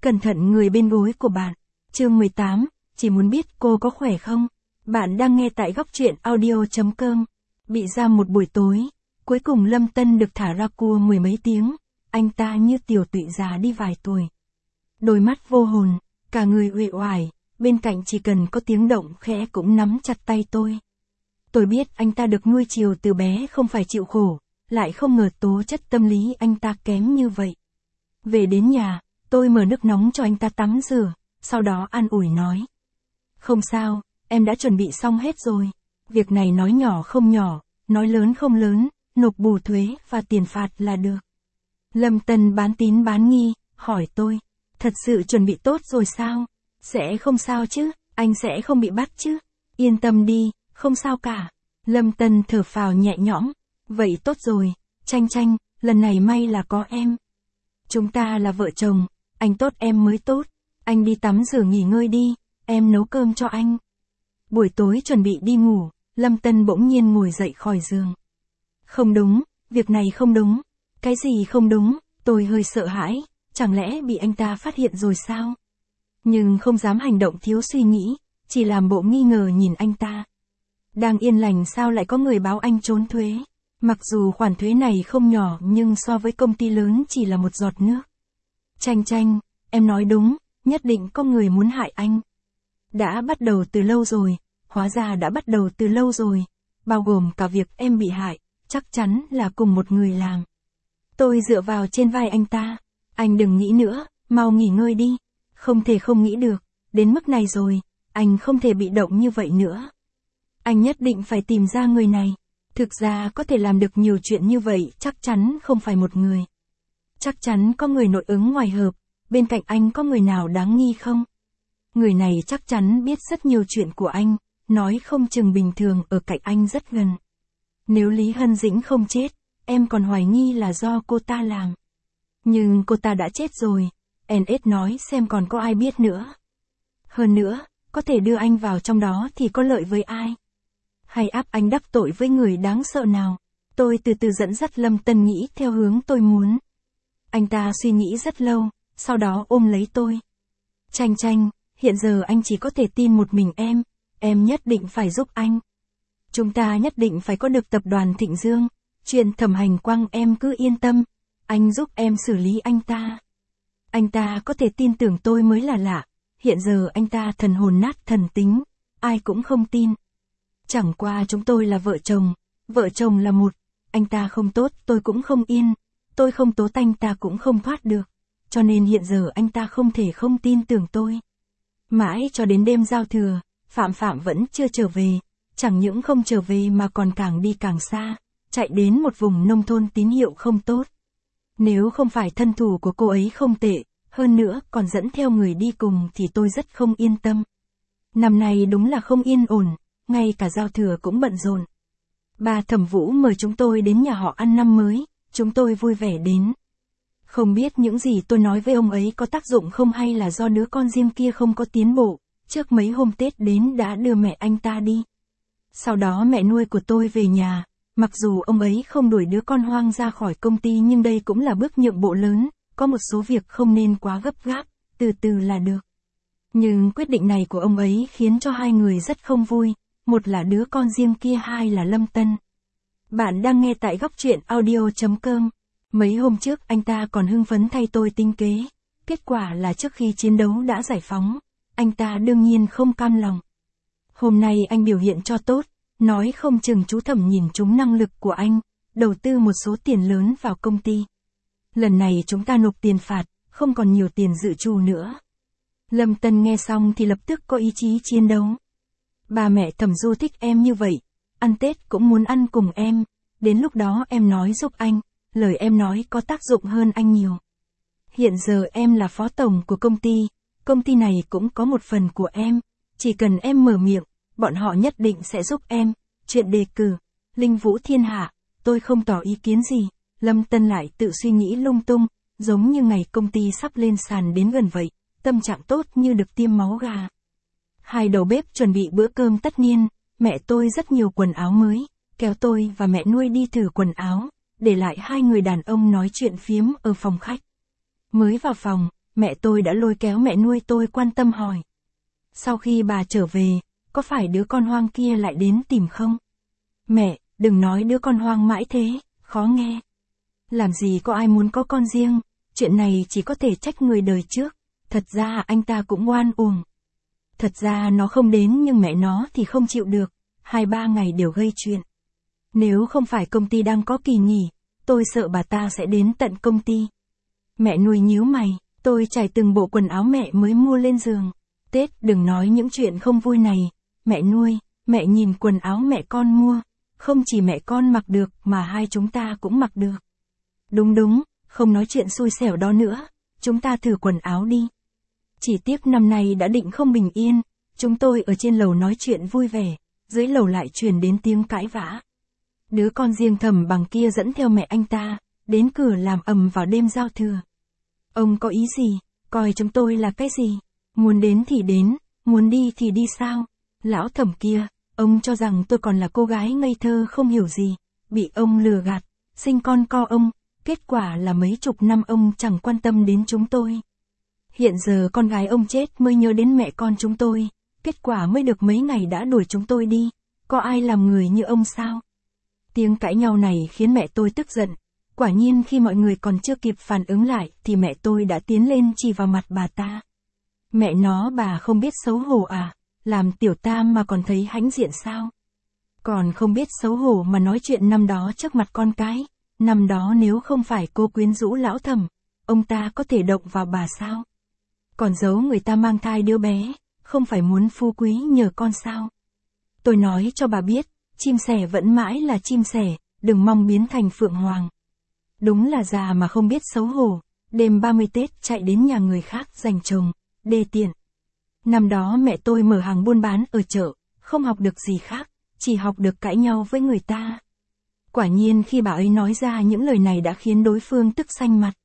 Cẩn thận người bên gối của bạn. Chương 18, chỉ muốn biết cô có khỏe không? Bạn đang nghe tại góc truyện audio.com. Bị giam một buổi tối, cuối cùng Lâm Tân được thả ra cua mười mấy tiếng, anh ta như tiểu tụy già đi vài tuổi. Đôi mắt vô hồn, cả người uể oải, bên cạnh chỉ cần có tiếng động khẽ cũng nắm chặt tay tôi. Tôi biết anh ta được nuôi chiều từ bé không phải chịu khổ, lại không ngờ tố chất tâm lý anh ta kém như vậy. Về đến nhà, tôi mở nước nóng cho anh ta tắm rửa, sau đó an ủi nói. Không sao, em đã chuẩn bị xong hết rồi. Việc này nói nhỏ không nhỏ, nói lớn không lớn, nộp bù thuế và tiền phạt là được. Lâm Tân bán tín bán nghi, hỏi tôi. Thật sự chuẩn bị tốt rồi sao? Sẽ không sao chứ, anh sẽ không bị bắt chứ. Yên tâm đi, không sao cả. Lâm Tân thở phào nhẹ nhõm. Vậy tốt rồi, Tranh Tranh, lần này may là có em. Chúng ta là vợ chồng, anh tốt em mới tốt. Anh đi tắm rửa nghỉ ngơi đi, em nấu cơm cho anh. Buổi tối chuẩn bị đi ngủ, Lâm Tân bỗng nhiên ngồi dậy khỏi giường. Không đúng, việc này không đúng. Cái gì không đúng? Tôi hơi sợ hãi, chẳng lẽ bị anh ta phát hiện rồi sao? Nhưng không dám hành động thiếu suy nghĩ, chỉ làm bộ nghi ngờ nhìn anh ta. Đang yên lành sao lại có người báo anh trốn thuế? Mặc dù khoản thuế này không nhỏ nhưng so với công ty lớn chỉ là một giọt nước. Tranh Tranh, em nói đúng, nhất định có người muốn hại anh. Đã bắt đầu từ lâu rồi, hóa ra đã bắt đầu từ lâu rồi, bao gồm cả việc em bị hại, chắc chắn là cùng một người làm. Tôi dựa vào trên vai anh ta, anh đừng nghĩ nữa, mau nghỉ ngơi đi. Không thể không nghĩ được, đến mức này rồi, anh không thể bị động như vậy nữa. Anh nhất định phải tìm ra người này. Thực ra có thể làm được nhiều chuyện như vậy chắc chắn không phải một người. Chắc chắn có người nội ứng ngoài hợp, bên cạnh anh có người nào đáng nghi không? Người này chắc chắn biết rất nhiều chuyện của anh, nói không chừng bình thường ở cạnh anh rất gần. Nếu Lý Hân Dĩnh không chết, em còn hoài nghi là do cô ta làm. Nhưng cô ta đã chết rồi, NS nói xem còn có ai biết nữa. Hơn nữa, có thể đưa anh vào trong đó thì có lợi với ai? Hay áp anh đắc tội với người đáng sợ nào? Tôi từ từ dẫn dắt Lâm Tân nghĩ theo hướng tôi muốn. Anh ta suy nghĩ rất lâu, sau đó ôm lấy tôi. Tranh Tranh, hiện giờ anh chỉ có thể tin một mình em nhất định phải giúp anh. Chúng ta nhất định phải có được tập đoàn Thịnh Dương, chuyện Thẩm Hành Quang em cứ yên tâm, anh giúp em xử lý anh ta. Anh ta có thể tin tưởng tôi mới là lạ, hiện giờ anh ta thần hồn nát thần tính, ai cũng không tin. Chẳng qua chúng tôi là vợ chồng là một, anh ta không tốt tôi cũng không yên, tôi không tố anh ta cũng không thoát được, cho nên hiện giờ anh ta không thể không tin tưởng tôi. Mãi cho đến đêm giao thừa, Phạm vẫn chưa trở về, chẳng những không trở về mà còn càng đi càng xa, chạy đến một vùng nông thôn tín hiệu không tốt. Nếu không phải thân thủ của cô ấy không tệ, hơn nữa còn dẫn theo người đi cùng thì tôi rất không yên tâm. Năm nay đúng là không yên ổn, ngay cả giao thừa cũng bận rộn. Bà Thẩm Vũ mời chúng tôi đến nhà họ ăn năm mới, chúng tôi vui vẻ đến. Không biết những gì tôi nói với ông ấy có tác dụng không hay là do đứa con riêng kia không có tiến bộ, trước mấy hôm Tết đến đã đưa mẹ anh ta đi. Sau đó mẹ nuôi của tôi về nhà, mặc dù ông ấy không đuổi đứa con hoang ra khỏi công ty nhưng đây cũng là bước nhượng bộ lớn, có một số việc không nên quá gấp gáp, từ từ là được. Nhưng quyết định này của ông ấy khiến cho hai người rất không vui, một là đứa con riêng kia, hai là Lâm Tân. Bạn đang nghe tại góc truyện audio.com. Mấy hôm trước anh ta còn hưng phấn thay tôi tính kế, kết quả là trước khi chiến đấu đã giải phóng, anh ta đương nhiên không cam lòng. Hôm nay anh biểu hiện cho tốt, nói không chừng chú Thẩm nhìn trúng năng lực của anh, đầu tư một số tiền lớn vào công ty. Lần này chúng ta nộp tiền phạt, không còn nhiều tiền dự trù nữa. Lâm Tân nghe xong thì lập tức có ý chí chiến đấu. Bà mẹ Thẩm Du thích em như vậy, ăn Tết cũng muốn ăn cùng em, đến lúc đó em nói giúp anh, lời em nói có tác dụng hơn anh nhiều. Hiện giờ em là phó tổng của công ty này cũng có một phần của em, chỉ cần em mở miệng, bọn họ nhất định sẽ giúp em. Chuyện đề cử, Linh Vũ Thiên Hạ, tôi không tỏ ý kiến gì. Lâm Tân lại tự suy nghĩ lung tung, giống như ngày công ty sắp lên sàn đến gần vậy, tâm trạng tốt như được tiêm máu gà. Hai đầu bếp chuẩn bị bữa cơm tất niên, mẹ tôi rất nhiều quần áo mới, kéo tôi và mẹ nuôi đi thử quần áo, để lại hai người đàn ông nói chuyện phiếm ở phòng khách. Mới vào phòng, mẹ tôi đã lôi kéo mẹ nuôi tôi quan tâm hỏi. Sau khi bà trở về, có phải đứa con hoang kia lại đến tìm không? Mẹ, đừng nói đứa con hoang mãi thế, khó nghe. Làm gì có ai muốn có con riêng, chuyện này chỉ có thể trách người đời trước. Thật ra anh ta cũng oan uổng. Thật ra nó không đến nhưng mẹ nó thì không chịu được, 2-3 ngày đều gây chuyện. Nếu không phải công ty đang có kỳ nghỉ, tôi sợ bà ta sẽ đến tận công ty. Mẹ nuôi nhíu mày, tôi trải từng bộ quần áo mẹ mới mua lên giường. Tết đừng nói những chuyện không vui này, mẹ nuôi, mẹ nhìn quần áo mẹ con mua, không chỉ mẹ con mặc được mà hai chúng ta cũng mặc được. Đúng, không nói chuyện xui xẻo đó nữa, chúng ta thử quần áo đi. Chỉ tiếc năm nay đã định không bình yên, chúng tôi ở trên lầu nói chuyện vui vẻ, dưới lầu lại truyền đến tiếng cãi vã. Đứa con riêng Thẩm Bằng kia dẫn theo mẹ anh ta, đến cửa làm ầm vào đêm giao thừa. Ông có ý gì, coi chúng tôi là cái gì? Muốn đến thì đến, muốn đi thì đi sao? Lão Thẩm kia, ông cho rằng tôi còn là cô gái ngây thơ không hiểu gì, bị ông lừa gạt, sinh con co ông, kết quả là mấy chục năm ông chẳng quan tâm đến chúng tôi. Hiện giờ con gái ông chết mới nhớ đến mẹ con chúng tôi, kết quả mới được mấy ngày đã đuổi chúng tôi đi, có ai làm người như ông sao? Tiếng cãi nhau này khiến mẹ tôi tức giận, quả nhiên khi mọi người còn chưa kịp phản ứng lại thì mẹ tôi đã tiến lên chỉ vào mặt bà ta. Mẹ nó bà không biết xấu hổ à, làm tiểu tam mà còn thấy hãnh diện sao? Còn không biết xấu hổ mà nói chuyện năm đó trước mặt con cái, năm đó nếu không phải cô quyến rũ lão Thẩm, ông ta có thể động vào bà sao? Còn giấu người ta mang thai đứa bé, không phải muốn phú quý nhờ con sao? Tôi nói cho bà biết, chim sẻ vẫn mãi là chim sẻ, đừng mong biến thành phượng hoàng. Đúng là già mà không biết xấu hổ, đêm 30 Tết chạy đến nhà người khác giành chồng, đê tiện. Năm đó mẹ tôi mở hàng buôn bán ở chợ, không học được gì khác, chỉ học được cãi nhau với người ta. Quả nhiên khi bà ấy nói ra những lời này đã khiến đối phương tức xanh mặt.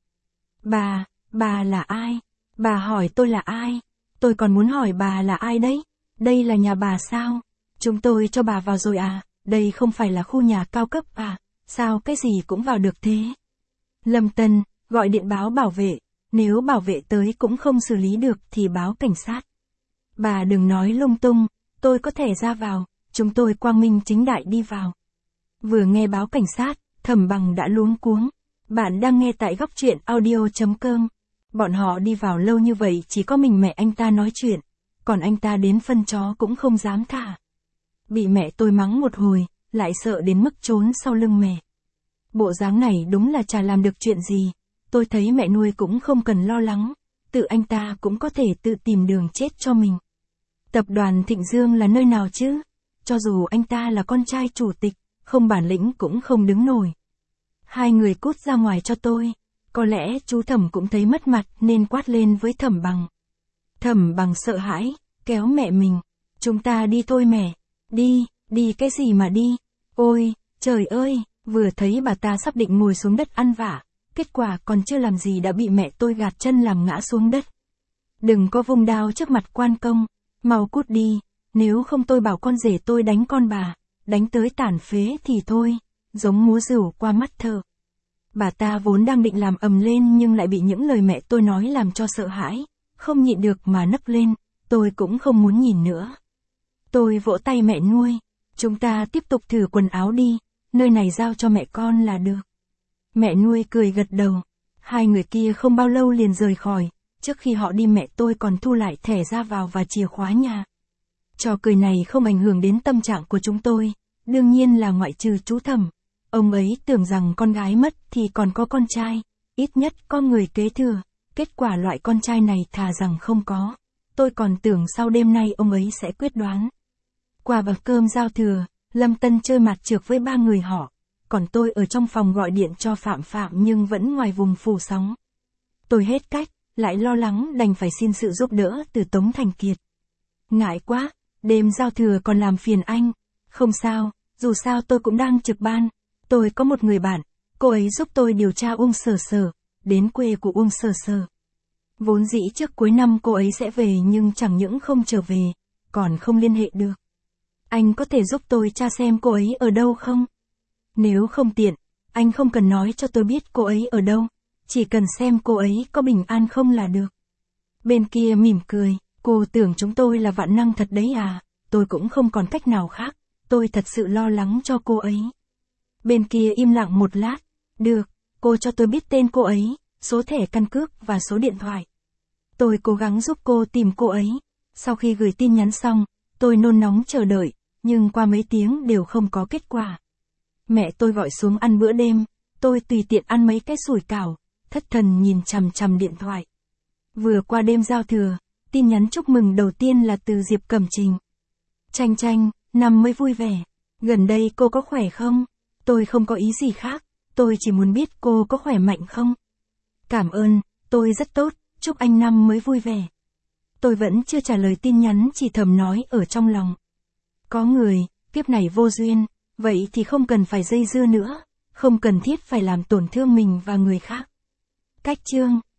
Bà là ai? Bà hỏi tôi là ai? Tôi còn muốn hỏi bà là ai đấy? Đây là nhà bà sao? Chúng tôi cho bà vào rồi à? Đây không phải là khu nhà cao cấp à? Sao cái gì cũng vào được thế? Lâm Tân, gọi điện báo bảo vệ, nếu bảo vệ tới cũng không xử lý được thì báo cảnh sát. Bà đừng nói lung tung, tôi có thể ra vào, chúng tôi quang minh chính đại đi vào. Vừa nghe báo cảnh sát, Thẩm Bằng đã luống cuống. Bạn đang nghe tại góc truyện audio.com. Bọn họ đi vào lâu như vậy chỉ có mình mẹ anh ta nói chuyện, còn anh ta đến phân chó cũng không dám thả. Bị mẹ tôi mắng một hồi, lại sợ đến mức trốn sau lưng mẹ. Bộ dáng này đúng là chả làm được chuyện gì, tôi thấy mẹ nuôi cũng không cần lo lắng, tự anh ta cũng có thể tự tìm đường chết cho mình. Tập đoàn Thịnh Dương là nơi nào chứ? Cho dù anh ta là con trai chủ tịch, không bản lĩnh cũng không đứng nổi. Hai người cút ra ngoài cho tôi. Có lẽ chú Thẩm cũng thấy mất mặt nên quát lên với Thẩm Bằng. Thẩm Bằng sợ hãi, kéo mẹ mình. Chúng ta đi thôi mẹ. Đi cái gì mà đi? Ôi, trời ơi, vừa thấy bà ta sắp định ngồi xuống đất ăn vạ, kết quả còn chưa làm gì đã bị mẹ tôi gạt chân làm ngã xuống đất. Đừng có vung đao trước mặt quan công, mau cút đi, nếu không tôi bảo con rể tôi đánh con bà, đánh tới tàn phế thì thôi, giống múa rửu qua mắt thợ. Bà ta vốn đang định làm ầm lên nhưng lại bị những lời mẹ tôi nói làm cho sợ hãi, không nhịn được mà nấc lên, tôi cũng không muốn nhìn nữa. Tôi vỗ tay mẹ nuôi, chúng ta tiếp tục thử quần áo đi, nơi này giao cho mẹ con là được. Mẹ nuôi cười gật đầu, hai người kia không bao lâu liền rời khỏi, trước khi họ đi mẹ tôi còn thu lại thẻ ra vào và chìa khóa nhà. Trò cười này không ảnh hưởng đến tâm trạng của chúng tôi, đương nhiên là ngoại trừ chú Thẩm. Ông ấy tưởng rằng con gái mất thì còn có con trai, ít nhất có người kế thừa, kết quả loại con trai này thà rằng không có. Tôi còn tưởng sau đêm nay ông ấy sẽ quyết đoán. Qua bữa cơm giao thừa, Lâm Tân chơi mặt trược với ba người họ, còn tôi ở trong phòng gọi điện cho Phạm nhưng vẫn ngoài vùng phủ sóng. Tôi hết cách, lại lo lắng đành phải xin sự giúp đỡ từ Tống Thành Kiệt. Ngại quá, đêm giao thừa còn làm phiền anh. Không sao, dù sao tôi cũng đang trực ban. Tôi có một người bạn, cô ấy giúp tôi điều tra Uông Sở Sở, đến quê của Uông Sở Sở. Vốn dĩ trước cuối năm cô ấy sẽ về nhưng chẳng những không trở về, còn không liên hệ được. Anh có thể giúp tôi tra xem cô ấy ở đâu không? Nếu không tiện, anh không cần nói cho tôi biết cô ấy ở đâu, chỉ cần xem cô ấy có bình an không là được. Bên kia mỉm cười, cô tưởng chúng tôi là vạn năng thật đấy à, tôi cũng không còn cách nào khác, tôi thật sự lo lắng cho cô ấy. Bên kia im lặng một lát, được, cô cho tôi biết tên cô ấy, số thẻ căn cước và số điện thoại. Tôi cố gắng giúp cô tìm cô ấy. Sau khi gửi tin nhắn xong, tôi nôn nóng chờ đợi, nhưng qua mấy tiếng đều không có kết quả. Mẹ tôi gọi xuống ăn bữa đêm, tôi tùy tiện ăn mấy cái sủi cảo, thất thần nhìn chằm chằm điện thoại. Vừa qua đêm giao thừa, tin nhắn chúc mừng đầu tiên là từ Diệp Cẩm Trình. Chanh chanh, năm mới vui vẻ. Gần đây cô có khỏe không? Tôi không có ý gì khác, tôi chỉ muốn biết cô có khỏe mạnh không? Cảm ơn, tôi rất tốt, chúc anh năm mới vui vẻ. Tôi vẫn chưa trả lời tin nhắn, chỉ thầm nói ở trong lòng. Có người, kiếp này vô duyên, vậy thì không cần phải dây dưa nữa, không cần thiết phải làm tổn thương mình và người khác. Cách chương